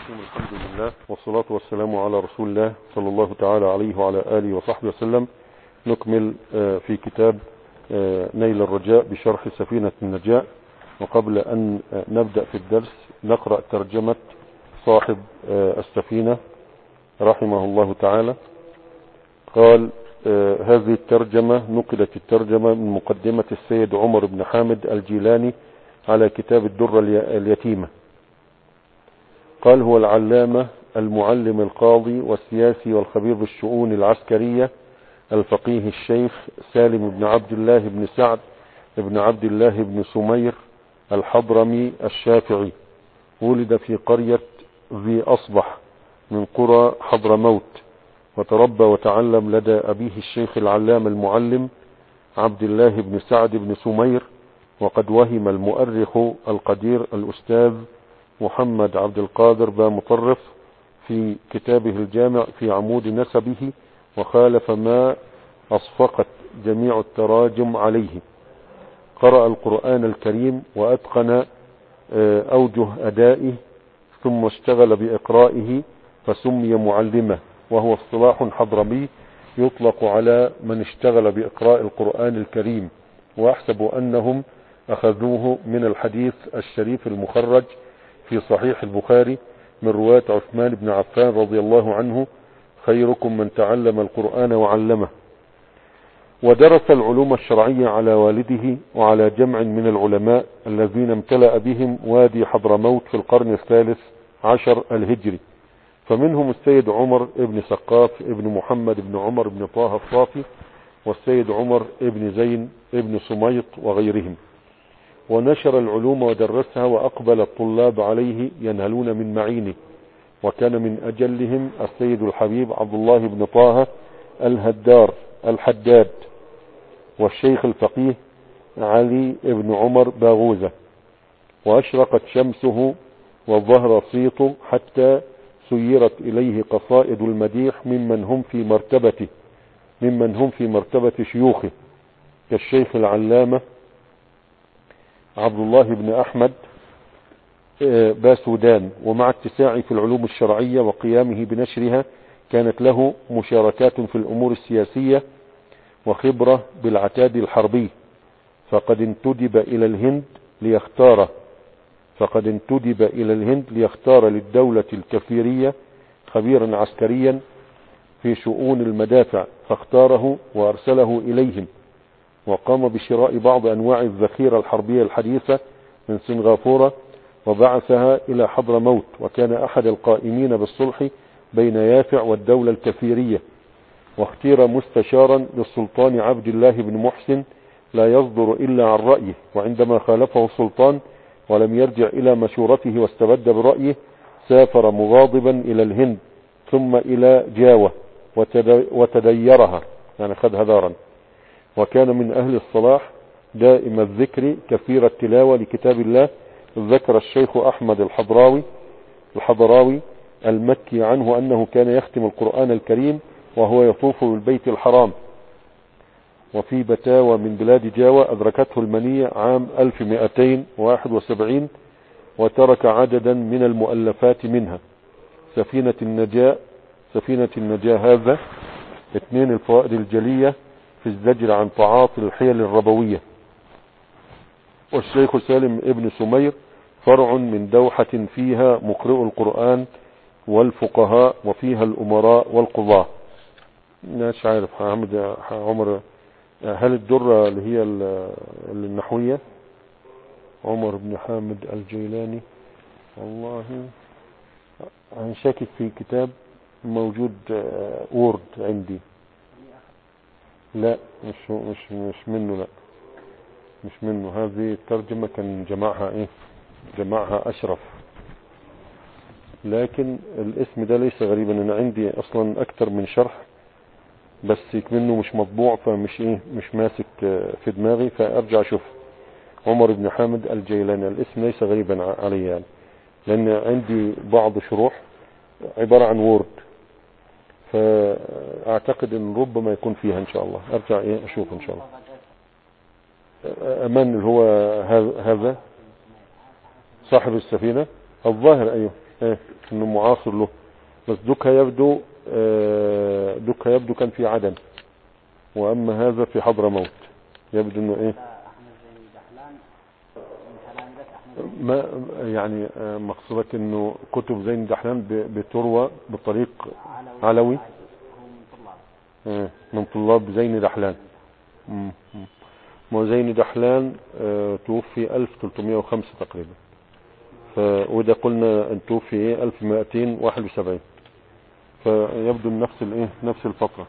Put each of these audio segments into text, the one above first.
الرحيم. الحمد لله والصلاة والسلام على رسول الله صلى الله تعالى عليه وعلى آله وصحبه وسلم. نكمل في كتاب نيل الرجاء بشرح سفينة النجاة. وقبل أن نبدأ في الدرس نقرأ ترجمة صاحب السفينة رحمه الله تعالى. قال: هذه الترجمة نقلت الترجمة من مقدمة السيد عمر بن حامد الجيلاني على كتاب الدرة اليتيمة. قال: هو العلامة المعلم القاضي والسياسي والخبير بالشؤون العسكرية الفقيه الشيخ سالم بن عبد الله بن سعد بن عبد الله بن سمير الحضرمي الشافعي. ولد في قرية ذي أصبح من قرى حضرموت، وتربى وتعلم لدى أبيه الشيخ العلام المعلم عبد الله بن سعد بن سمير. وقد وهم المؤرخ القدير الأستاذ محمد عبد القادر با مطرف في كتابه الجامع في عمود نسبه، وخالف ما أصفقت جميع التراجم عليه. قرأ القرآن الكريم وأتقن أوجه أدائه، ثم اشتغل بإقرائه فسمي معلمة، وهو اصطلاح حضرمي يطلق على من اشتغل بإقراء القرآن الكريم. وأحسب أنهم أخذوه من الحديث الشريف المخرج في صحيح البخاري من رواية عثمان بن عفان رضي الله عنه: خيركم من تعلم القرآن وعلمه. ودرس العلوم الشرعية على والده وعلى جمع من العلماء الذين امتلأ بهم وادي حضرموت في القرن الثالث عشر الهجري، فمنهم السيد عمر بن سقاف ابن محمد بن عمر بن طه الصافي، والسيد عمر بن زين بن سميط وغيرهم. ونشر العلوم ودرسها، وأقبل الطلاب عليه ينهلون من معينه. وكان من أجلهم السيد الحبيب عبد الله بن طه الحداد، والشيخ الفقيه علي بن عمر باغوزة. وأشرقت شمسه وظهر صيته حتى سيرت إليه قصائد المديح ممن هم في مرتبة شيوخه، كالشيخ العلامة عبد الله بن أحمد باسودان. ومع اتساعه في العلوم الشرعية وقيامه بنشرها كانت له مشاركات في الأمور السياسية وخبرة بالعتاد الحربي، فقد انتدب إلى الهند ليختار للدولة الكفيرية خبيرا عسكريا في شؤون المدافع، فاختاره وأرسله إليهم. وقام بشراء بعض أنواع الذخيرة الحربية الحديثة من سنغافورة وبعثها إلى حضرموت، وكان أحد القائمين بالصلح بين يافع والدولة الكفيرية. واختير مستشارا للسلطان عبد الله بن محسن لا يصدر إلا عن رأيه، وعندما خالفه السلطان ولم يرجع إلى مشورته واستبد برأيه سافر مغاضبا إلى الهند ثم إلى جاوة وتديرها، يعني خذ هذارا. وكان من أهل الصلاح دائم الذكر كثير التلاوة لكتاب الله. ذكر الشيخ أحمد الحضراوي المكي عنه أنه كان يختم القرآن الكريم وهو يطوف بالبيت الحرام. وفي بتاوى من بلاد جاوة أدركته المنية عام 1271، وترك عددا من المؤلفات منها سفينة النجاة هذا 2 الفوائد الجلية في الزجر عن تعاطي الحيل الربوية. والشيخ سالم ابن سمير فرع من دوحة فيها مقرئ القرآن والفقهاء وفيها الأمراء والقضاة. مش عارف عمر، هل الدرة اللي هي النحوية عمر بن حامد الجيلاني؟ والله أنا شاكك في كتاب موجود وورد عندي. لا مش منه، لا مش منه. هذه الترجمة كان جمعها أشرف، لكن الاسم ده ليس غريبا. أنا عندي أصلا أكتر من شرح بس منه مش مطبوع، فمش مش ماسك في دماغي، فأرجع أشوف. عمر بن حامد الجيلاني الاسم ليس غريبا علي يعني، لأن عندي بعض شروح عبارة عن وورد، فأعتقد أن ربما يكون فيها إن شاء الله. أرجع أشوف إن شاء الله. أمان اللي هو هذا صاحب السفينة الظاهر. أيوه انه معاصر له. بس دكها يبدو كان في عدن، واما هذا في حضرموت يبدو انه ما يعني مقصودك انه كتب زين دحلان بتروى بطريق علوي من طلاب زين دحلان. زين دحلان توفي 1305 تقريبا، وده قلنا ان توفي 1271، فيبدو نفس الفترة.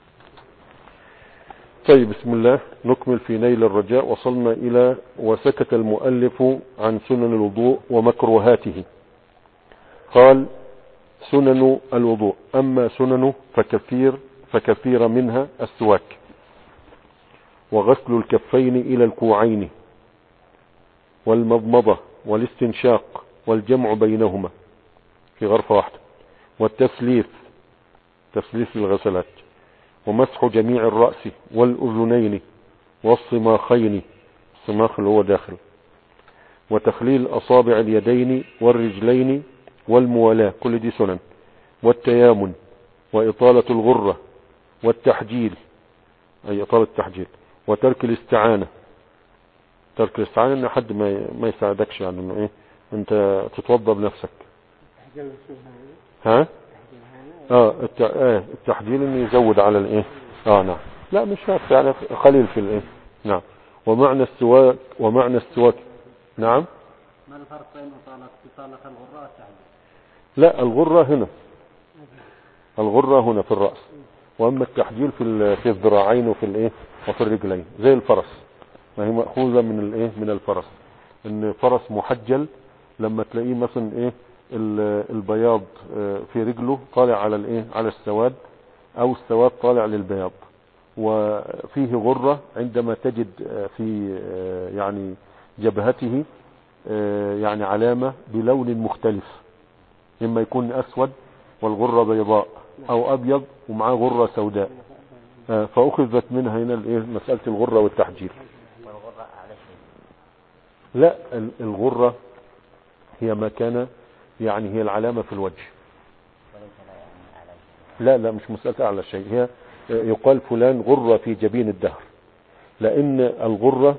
طيب بسم الله نكمل في نيل الرجاء. وصلنا إلى وسكت المؤلف عن سنن الوضوء ومكروهاته. قال سنن الوضوء، أما سننه فكثير منها السواك، وغسل الكفين إلى الكوعين، والمضمضة والاستنشاق والجمع بينهما في غرفة واحدة، والتسليف الغسلات، ومسح جميع الرأس والأذنين والصماخين، الصماخ اللي هو داخل، وتخليل أصابع اليدين والرجلين والموالاة، كل دي سنن، والتيامن، وإطالة الغرة، والتحجيل أي إطالة التحجيل، وترك الاستعانة. إن حد ما يساعدكش، يعني إنه أنت تتوضى بنفسك. ها التحجيل انه يزود على نعم، لا مش شرط، يعني قليل في نعم. ومعنى السواك نعم. ما الفرق بين إطالة الغرة والتحجيل؟ لا، الغرة هنا في الرأس، واما التحجيل في الذراعين وفي الرجلين، زي الفرس، ما هي مأخوذة من الفرس، ان فرس محجل لما تلاقيه مثلا البياض في رجله طالع على السواد، او السواد طالع للبياض، وفيه غرة عندما تجد في يعني جبهته يعني علامة بلون مختلف، اما يكون اسود والغرة بيضاء، او ابيض ومعاه غرة سوداء، فاخذت منها هنا مسألة الغرة والتحجيل. والغرة على شيء؟ لا، الغرة هي مكانة، يعني هي العلامة في الوجه. لا مش مسألة أعلى شيء، هي يقال فلان غرة في جبين الدهر، لأن الغرة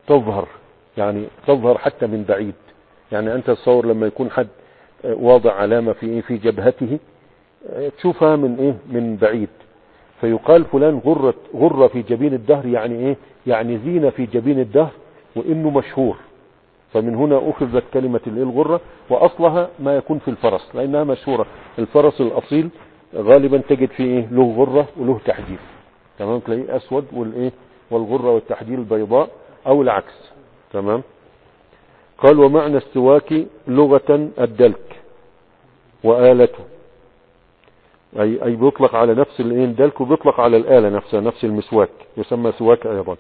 تظهر حتى من بعيد. يعني أنت تصور لما يكون حد واضع علامة في جبهته، تشوفها من بعيد، فيقال فلان غرة في جبين الدهر، يعني زينة في جبين الدهر، وإنه مشهور. فمن هنا أخذت كلمة الغرة، وأصلها ما يكون في الفرس، لأنها مشهورة. الفرس الأصيل غالبا تجد فيه له غرة وله تحجيل، تمام، تلاقيه أسود والغرة والتحجيل بيضاء، أو العكس، تمام. قال ومعنى السواك لغة الدلك وآلته، أي بيطلق على نفس الدلك، وبيطلق على الآلة نفسها، نفس المسواك يسمى سواك أيضا.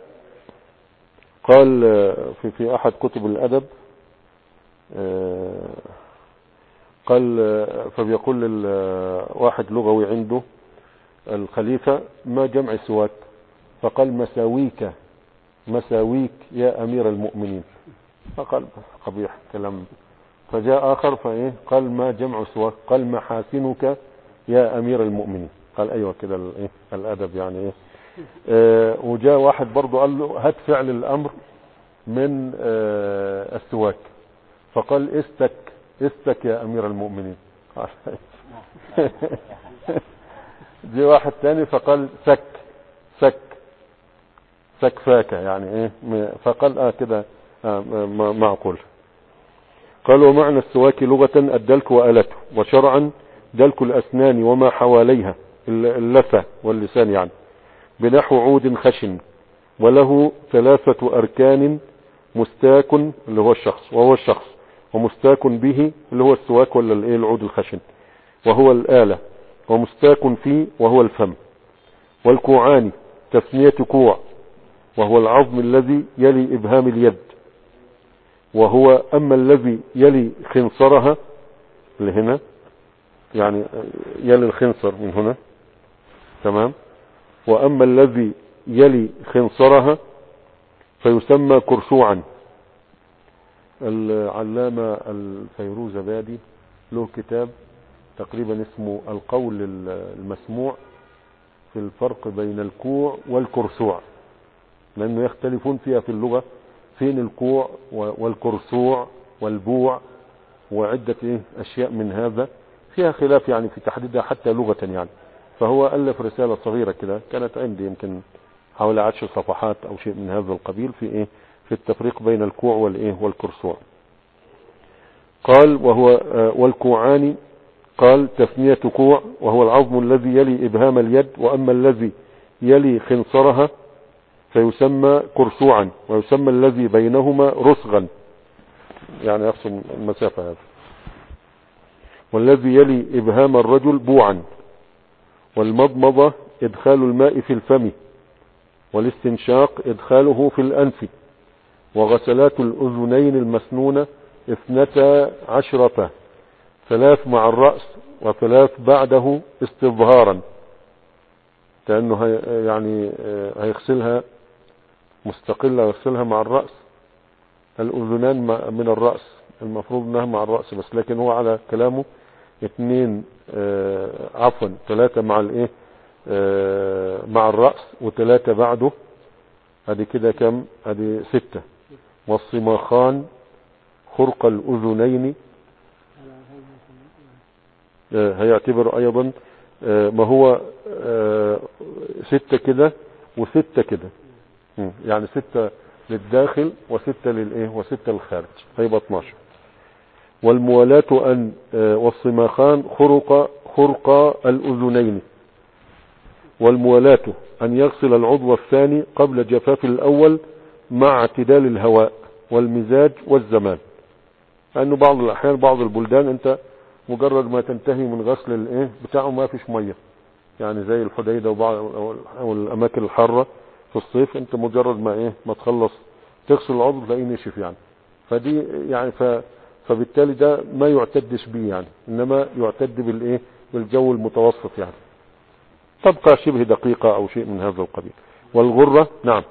قال في أحد كتب الأدب، قال فبيقول واحد لغوي عنده الخليفة ما جمع سواك؟ فقال مساويك يا أمير المؤمنين. فقال قبيح كلام. فجاء آخر قال ما جمع سواك؟ قال محاسنك يا أمير المؤمنين. قال أيوة كده الأدب يعني وجاء واحد برضو قال له هات فعل الأمر من السواك، فقال استك يا أمير المؤمنين. جاء واحد تاني فقال سك فاك، يعني فقال كده معقول. قال ومعنى السواك لغة الدلك وآلته، وشرعا دلك الأسنان وما حواليها، اللثة واللسان يعني، بنحو عود خشن، وله 3 أركان، مستاك اللي هو الشخص، ومستاك به اللي هو السواك ولا العود الخشن، وهو الآلة، ومستاك فيه وهو الفم، والكوعان تسمية كوع، وهو العظم الذي يلي إبهام اليد، وهو أما الذي يلي خنصرها اللي هنا، يعني يلي الخنصر من هنا، تمام، وأما الذي يلي خنصرها فيسمى كرشوعا. العلامة الفيروزبادي له كتاب تقريبا اسمه القول المسموع في الفرق بين الكوع والكرسوع، لأنه يختلفون فيها في اللغة، فين الكوع والكرسوع والبوع وعدة أشياء من هذا فيها خلاف يعني في تحديدها حتى لغة يعني. فهو ألف رسالة صغيرة كده كانت عندي يمكن حوالي 10 صفحات أو شيء من هذا القبيل في في التفريق بين الكوع والكرسوع. قال وهو والكوعان، قال تثنية كوع وهو العظم الذي يلي إبهام اليد، وأما الذي يلي خنصرها فيسمى كرسوعا، ويسمى الذي بينهما رسغا، يعني يقسم المسافة هذا. والذي يلي إبهام الرجل بوعا. والمضمضة إدخال الماء في الفم، والاستنشاق إدخاله في الأنف. وغسلات الأذنين المسنونة 12، 3 مع الرأس و3 بعده استظهارا، كأنه يعني هيغسلها مستقلة، يغسلها مع الرأس. الأذنان من الرأس، المفروض انها مع الرأس بس، لكن هو على كلامه 2 عفوا 3 مع مع الرأس و3 بعده، ادي كده كم؟ ادي 6. والصماخان خرق الأذنين، هيعتبر ايضا ما هو 6 كده و6 كده، يعني 6 للداخل و6 و6 للخارج، هيبقى 12. والموالاة أن والصماخان خرق الأذنين. والموالاة أن يغسل العضو الثاني قبل جفاف الأول مع اعتدال الهواء والمزاج والزمان، لأنه بعض الأحيان بعض البلدان أنت مجرد ما تنتهي من غسل بتاعه ما فيش مية، يعني زي الحديدة وبعض أو الأماكن الحارة في الصيف، أنت مجرد ما تخلص تغسل العضو تلاقيه نشف يعني. فدي يعني فبالتالي ده ما يعتدش به يعني، إنما يعتد بالجو المتوسط يعني، تبقى شبه دقيقة أو شيء من هذا القبيل. والغرة نعم،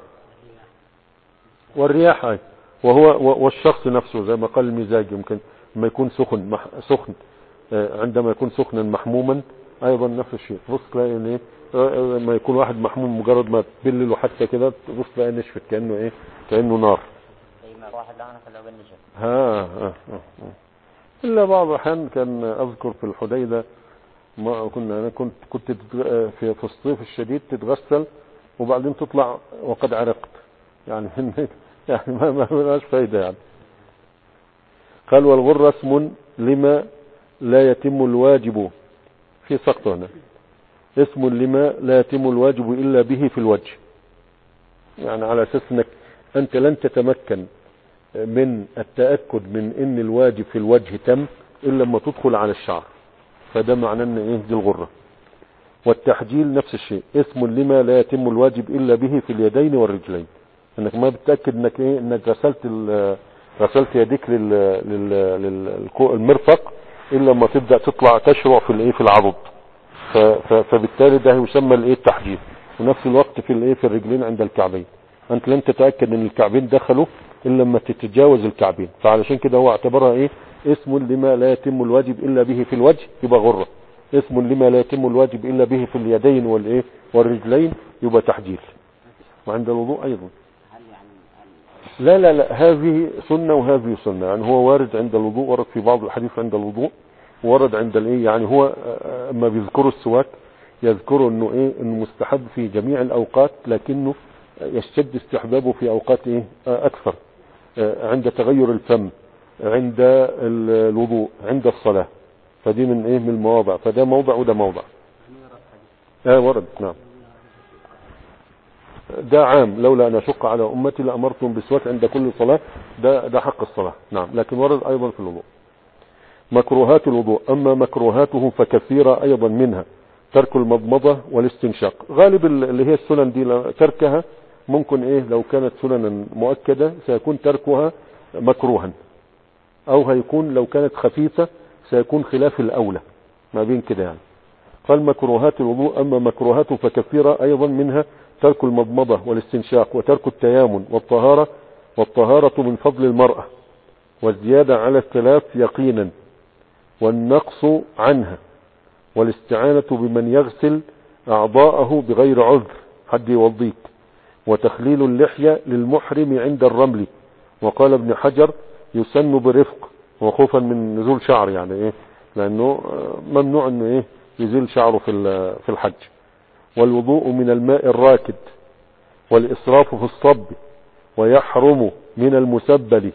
والرياح وهو والشخص نفسه زي ما قال المزاج، يمكن لما يكون سخن عندما يكون سخنا محموما ايضا نفس الشيء. بص تلاقي لما يكون واحد محموم مجرد ما تبلله حتى كده بص تلاقي نشفت كأنه نار. واحد لا انا خلاه بالنشف. الا بعض الاحيان كان اذكر في الحديدة ما انا كنت في الصيف الشديد تتغسل وبعدين تطلع وقد عرقت يعني ما لهاش فايدة يعني. قال والغرة اسم لما لا يتم الواجب، في سقط هنا، اسم لما لا يتم الواجب إلا به في الوجه، يعني على أساس أنك أنت لن تتمكن من التأكد من أن الواجب في الوجه تم إلا لما تدخل على الشعر، فده معناه أن دي الغرة. والتحجيل نفس الشيء، اسم لما لا يتم الواجب إلا به في اليدين والرجلين، أنك ما بتأكد أنك غسلت يديك للمرفق إلا لما تبدأ تطلع تشرع في العضد، فبالتالي ده يسمى التحجيل. ونفس الوقت في الرجلين عند الكعبين، أنت لن تتأكد أن الكعبين دخلوا إلا لما تتجاوز الكعبين، فعلشان كده هو اعتبرها اسم لما لا يتم الواجب إلا به في الوجه يبقى غرة، اسم لما لا يتم الواجب إلا به في اليدين والرجلين يبقى تحجيل. وعند الوضوء أيضا لا هذه سنة وهذه سنة، يعني هو وارد عند الوضوء، ورد في بعض الحديث عند الوضوء، ورد عند يعني هو اما بيذكروا السواك يذكروا انه مستحب في جميع الاوقات، لكنه يشتد استحبابه في اوقات اكثر، عند تغير الفم، عند الوضوء، عند الصلاة، فدي من المواضع، فده موضع وده موضع. ورد نعم، ده عام، لولا أن أشق على أمتي لأمرتهم بالسواك عند كل صلاة، ده حق الصلاة نعم، لكن ورد أيضا في الوضوء. مكروهات الوضوء، أما مكروهاته فكثيرة أيضا، منها ترك المضمضة والاستنشاق، غالب اللي هي السنن دي تركها ممكن لو كانت سننا مؤكدة سيكون تركها مكروها، أو هيكون لو كانت خفيفة سيكون خلاف الأولى ما بين كده يعني. قال مكروهات الوضوء، أما مكروهاته فكثيرة أيضا، منها ترك المضمضة والاستنشاق، وترك التيامن، والطهارة من فضل المرأة، والزيادة على 3 يقينا، والنقص عنها، والاستعانة بمن يغسل أعضاءه بغير عذر، حد يوضيك، وتخليل اللحية للمحرم عند الرمل. وقال ابن حجر يسن برفق، وخوفا من نزول شعر، يعني ايه، لانه ممنوع انه ايه يزيل شعره في الحج. والوضوء من الماء الراكد، والإسراف في الصب، ويحرم من المسبل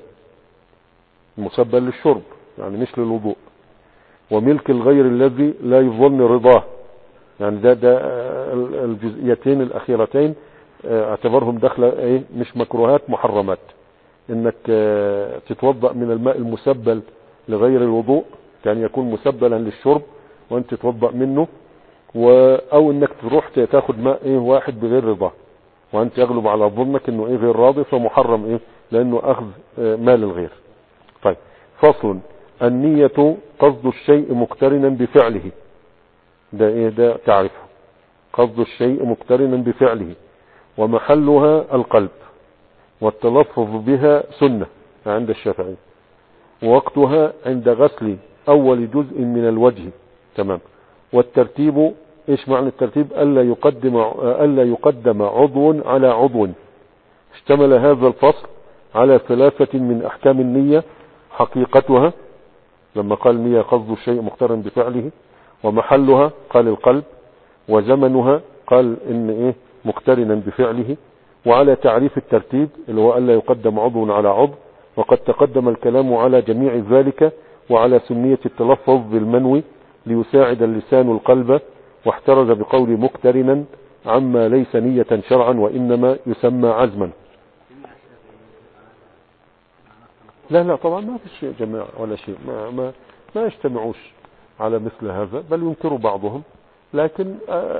للشرب يعني مش للوضوء، وملك الغير الذي لا يظن رضاه. يعني ده الجزئيتين الأخيرتين اعتبرهم داخله ايه مش مكروهات، محرمات. انك تتوضأ من الماء المسبل لغير الوضوء، كان يكون مسبلا للشرب وانت تتوضأ منه، او انك تروح تاخد ماء ايه واحد بغير رضاه، وانت يغلب على ظنك انه ايه غير راضي، فمحرم ايه لانه اخذ مال الغير. طيب، فصل. النية قصد الشيء مقترنا بفعله. ده ايه ده تعرفه، قصد الشيء مقترنا بفعله، ومحلها القلب، والتلفظ بها سنة عند الشافعي، ووقتها عند غسل اول جزء من الوجه. تمام. والترتيب، ايش معنى الترتيب؟ الا يقدم عضو على عضو. اشتمل هذا الفصل على 3 من احكام النية: حقيقتها، لما قال النية قصد الشيء مقترن بفعله، ومحلها قال القلب، وزمنها قال ان ايه مقترنا بفعله، وعلى تعريف الترتيب اللي هو الا يقدم عضو على عضو. وقد تقدم الكلام على جميع ذلك، وعلى سنية التلفظ بالمنوي ليساعد اللسان القلب، واحترز بقول مقترنا عما ليس نية شرعا وإنما يسمى عزما. لا طبعا ما في شيء جماعة ولا شيء، ما يجتمعوش على مثل هذا، بل ينكر بعضهم، لكن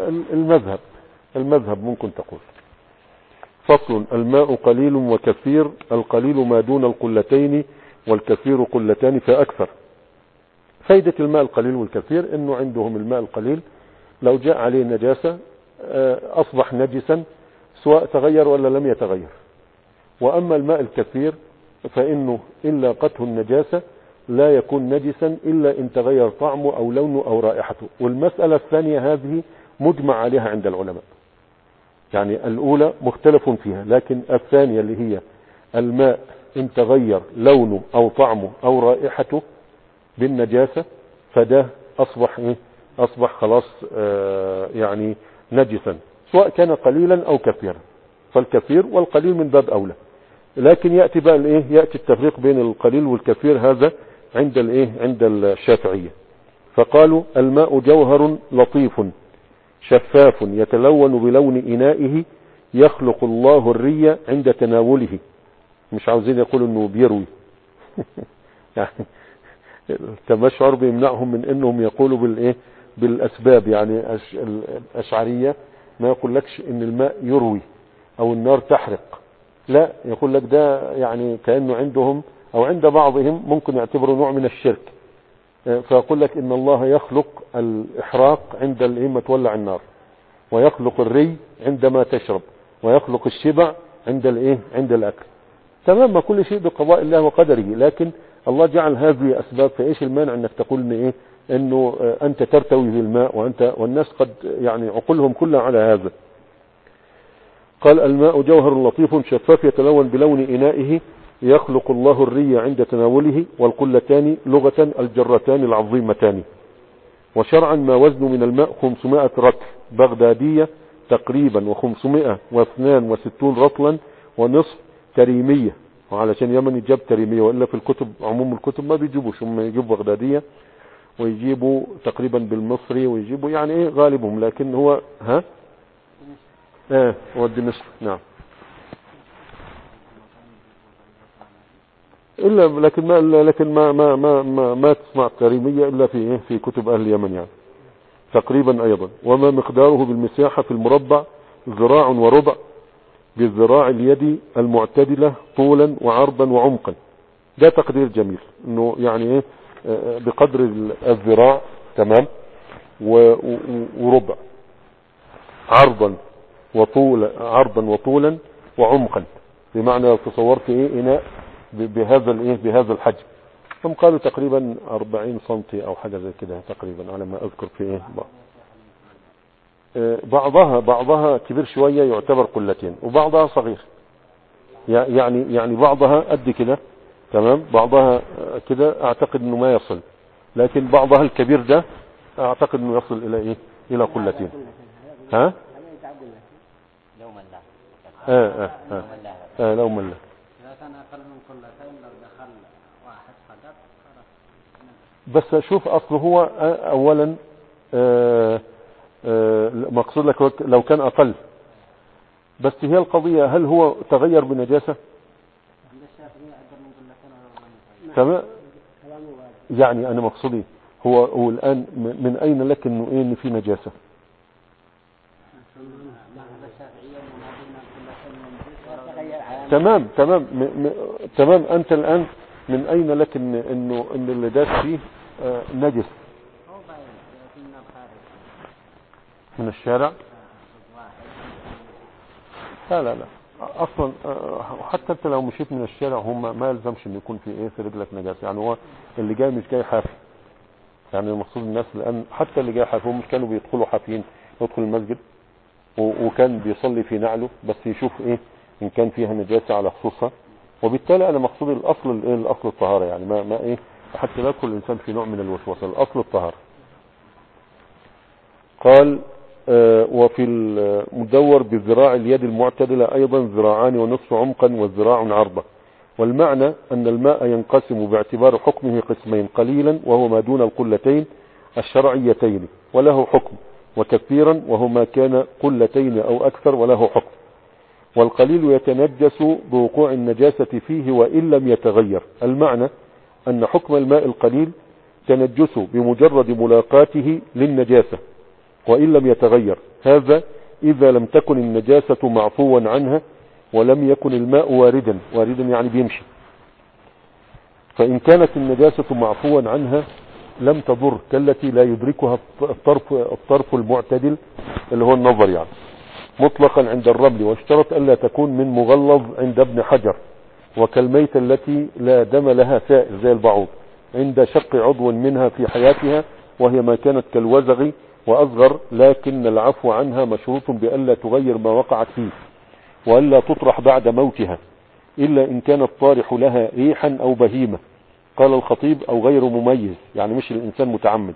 المذهب ممكن تقول. فصل. الماء قليل وكثير. القليل ما دون القلتين، والكثير قلتان فأكثر. فايدة الماء القليل والكثير انه عندهم الماء القليل لو جاء عليه نجاسة اصبح نجسا سواء تغير ولا لم يتغير. واما الماء الكثير فانه ان لاقته النجاسة لا يكون نجسا الا ان تغير طعمه او لونه او رائحته. والمسألة الثانية هذه مجمع عليها عند العلماء، يعني الاولى مختلف فيها، لكن الثانية اللي هي الماء ان تغير لونه او طعمه او رائحته بالنجاسة فده اصبح خلاص يعني نجسا، سواء كان قليلا او كثيرا. فالكثير والقليل من باب اولى. لكن يأتي بقى يأتي التفريق بين القليل والكثير، هذا عند الشافعية. فقالوا الماء جوهر لطيف شفاف يتلون بلون إنائه، يخلق الله الري عند تناوله. مش عاوزين يقولوا انه بيروي يعني التمشعر بيمنعهم من انهم يقولوا بالاسباب. يعني الاشعرية ما يقول لكش ان الماء يروي او النار تحرق، لا، يقول لك ده يعني كأنه عندهم او عند بعضهم ممكن يعتبروا نوع من الشرك. فيقول لك ان الله يخلق الاحراق عند ما تولع النار، ويخلق الري عندما تشرب، ويخلق الشبع عند الاكل. تمام، ما كل شيء بقضاء الله وقدره، لكن الله جعل هذه اسباب. فايش المانع انك تقول انه انت ترتوي بالماء والناس قد يعني عقولهم كلها على هذا. قال الماء جوهر لطيف شفاف يتلون بلون إنائه، يخلق الله الري عند تناوله. والقلتان لغة الجرتان العظيمتان. وشرعا ما وزن من الماء 500 رطل بغدادية تقريبا، و562 رطلا ونصف تريمية. وعلشان يمن يجاب تريمية، وإلا في الكتب عموم الكتب ما بيجيبوش، هم يجيبوا بغدادية ويجيبوا تقريبا بالمصري ويجيبوا يعني غالبهم، لكن هو هو الدمشق. نعم. لكن ما تسمع تريمية الا في كتب اهل اليمن يعني تقريبا ايضا. وما مقداره بالمساحة في المربع 1.25 ذراع بالذراع اليد المعتدلة طولا وعرضا وعمقا. ده تقدير جميل، انه يعني بقدر الذراع، تمام، وربع عرضا وطولا وعمقا. بمعنى لو تصورت اناء بهذا الحجم، هم قالوا تقريبا 40 سنتي او حاجة زي كده تقريبا على ما اذكر في ايه. بعضها كبير شوية يعتبر قلتين، وبعضها صغير، يعني بعضها قد كده تمام، بعضها كده اعتقد انه ما يصل، لكن بعضها الكبير ده اعتقد انه يصل الى ايه، الى قلتين. ها لو ملا لو ملا إذا كان أقل من قلتين لو دخل واحد فقط بس شوف اصله هو اولا مقصود لك لو كان اقل، بس هي القضية هل هو تغير بنجاسة؟ تمام، يعني انا مقصودي هو الان من اين لك انه ايه ان في نجاسة؟ تمام تمام انت الان من اين لك انه اللي داس فيه نجس؟ من الشارع؟ لا اصلا حتى انت لو مشيت من الشارع هم ما يلزمش ان يكون في ايه في رجلك نجاسة، يعني هو اللي جاي مش جاي حافي، يعني المقصود الناس الان حتى اللي جاي حافي هم مش كانوا بيدخلوا حافيين، يدخل المسجد وكان بيصلي في نعله بس يشوف ايه ان كان فيها نجاسة على خصوصها، وبالتالي انا مقصود الاصل الايه الاصل الطهارة، يعني ما ايه حتى لا يدخل الانسان في نوع من الوسوسة، الاصل الطهارة. قال وفي المدور بذراع اليد المعتدلة ايضا ذراعان ونصف عمقا والذراع عرضا، والمعنى ان الماء ينقسم باعتبار حكمه قسمين، قليلا وهو ما دون القلتين الشرعيتين وله حكم، وكثيرا وهو ما كان قلتين او اكثر وله حكم. والقليل يتنجس بوقوع النجاسة فيه وان لم يتغير، المعنى ان حكم الماء القليل تنجس بمجرد ملاقاته للنجاسة وإن لم يتغير، هذا إذا لم تكن النجاسة معفوا عنها ولم يكن الماء واردا يعني بيمشي. فإن كانت النجاسة معفوا عنها لم تضر كالتي لا يدركها الطرف المعتدل اللي هو النظر يعني مطلقا عند الرمل، واشترط ألا تكون من مغلظ عند ابن حجر، وكالميتة التي لا دم لها سائل زي البعوض عند شق عضو منها في حياتها، وهي ما كانت كالوزغ وأصغر، لكن العفو عنها مشروط بألا تغير ما وقعت فيه وألا تطرح بعد موتها إلا إن كان الطارح لها ريحا أو بهيمة. قال الخطيب أو غير مميز، يعني مش الإنسان متعمد.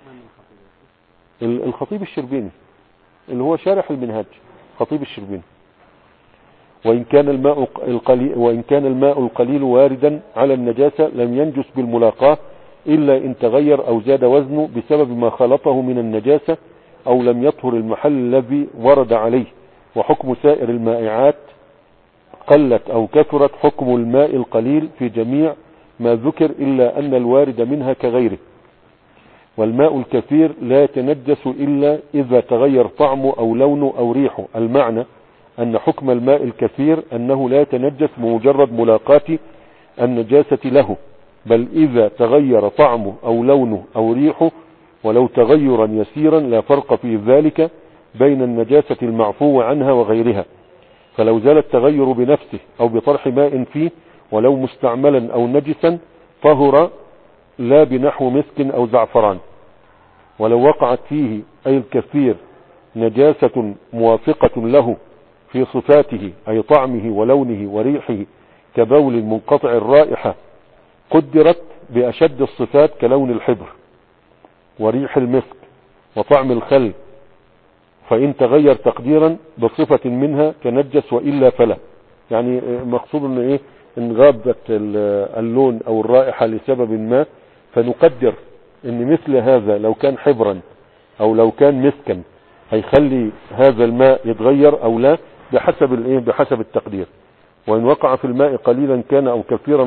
الخطيب الشربيني اللي هو شارح المنهاج، خطيب الشربيني. وإن كان الماء القليل واردا على النجاسة لم ينجس بالملاقاة إلا إن تغير أو زاد وزنه بسبب ما خلطه من النجاسة أو لم يطهر المحل الذي ورد عليه. وحكم سائر المائعات قلت أو كثرت حكم الماء القليل في جميع ما ذكر إلا أن الوارد منها كغيره. والماء الكثير لا يتنجس إلا إذا تغير طعمه أو لونه أو ريحه، المعنى أن حكم الماء الكثير أنه لا يتنجس بمجرد ملاقاة النجاسة له، بل إذا تغير طعمه أو لونه أو ريحه ولو تغيرا يسيرا لا فرق في ذلك بين النجاسة المعفو عنها وغيرها. فلو زال التغير بنفسه أو بطرح ماء فيه ولو مستعملا أو نجسا طهر لا بنحو مسك أو زعفران. ولو وقعت فيه أي الكثير نجاسة موافقة له في صفاته أي طعمه ولونه وريحه كبول منقطع الرائحة قدرت بأشد الصفات كلون الحبر وريح المسك وطعم الخل، فإن تغير تقديرا بصفة منها تنجس وإلا فلا. يعني مقصود ان ايه ان غابت اللون او الرائحة لسبب ما، فنقدر ان مثل هذا لو كان حبرا او لو كان مسكا هيخلي هذا الماء يتغير او لا بحسب الايه بحسب التقدير. وان وقع في الماء قليلا كان او كثيرا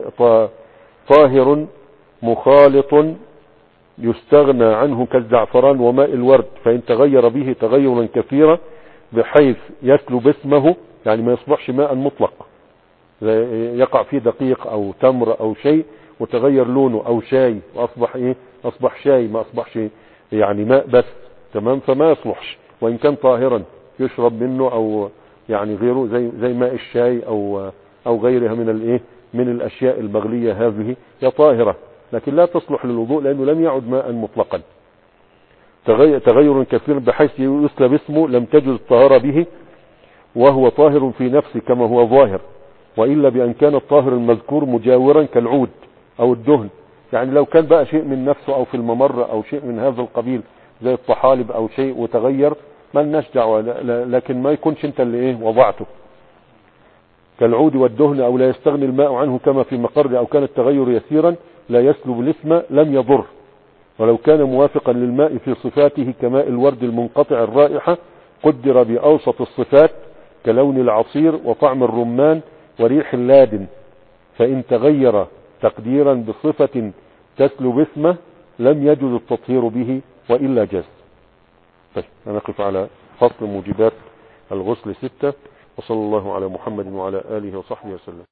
طاهر مخالط يستغنى عنه كالزعفران وماء الورد، فإن تغير به تغيرا كثيرا بحيث يسلب اسمه، يعني ما يصبحش ماء مطلق، يقع فيه دقيق او تمر او شيء وتغير لونه او شاي واصبح ايه اصبح شاي ما اصبحش يعني ماء بس، تمام، فما يصلحش. وان كان طاهرا يشرب منه او يعني غيره زي ماء الشاي او غيرها من الايه من الأشياء المغلية هذه هي طاهرة، لكن لا تصلح للوضوء لأنه لم يعد ماء مطلقا. تغير كثير بحيث يسلب اسمه لم تجد الطهارة به وهو طاهر في نفسه كما هو ظاهر، وإلا بأن كان الطاهر المذكور مجاورا كالعود أو الدهن. يعني لو كان بقى شيء من نفسه أو في الممر أو شيء من هذا القبيل زي الطحالب أو شيء وتغير ما لناش دعوة، لكن ما يكونش انت اللي وضعته كالعود والدهن. أو لا يستغني الماء عنه كما في مقر، أو كان التغير يسيرا لا يسلب الاسم لم يضر، ولو كان موافقا للماء في صفاته كماء الورد المنقطع الرائحة قدر بأوسط الصفات كلون العصير وطعم الرمان وريح اللادن، فإن تغير تقديرا بصفة تسلب اسمه لم يجوز التطهير به وإلا جاز. طيب نقف على فصل موجبات الغسل 6، وصلى الله على محمد وعلى آله وصحبه وسلم.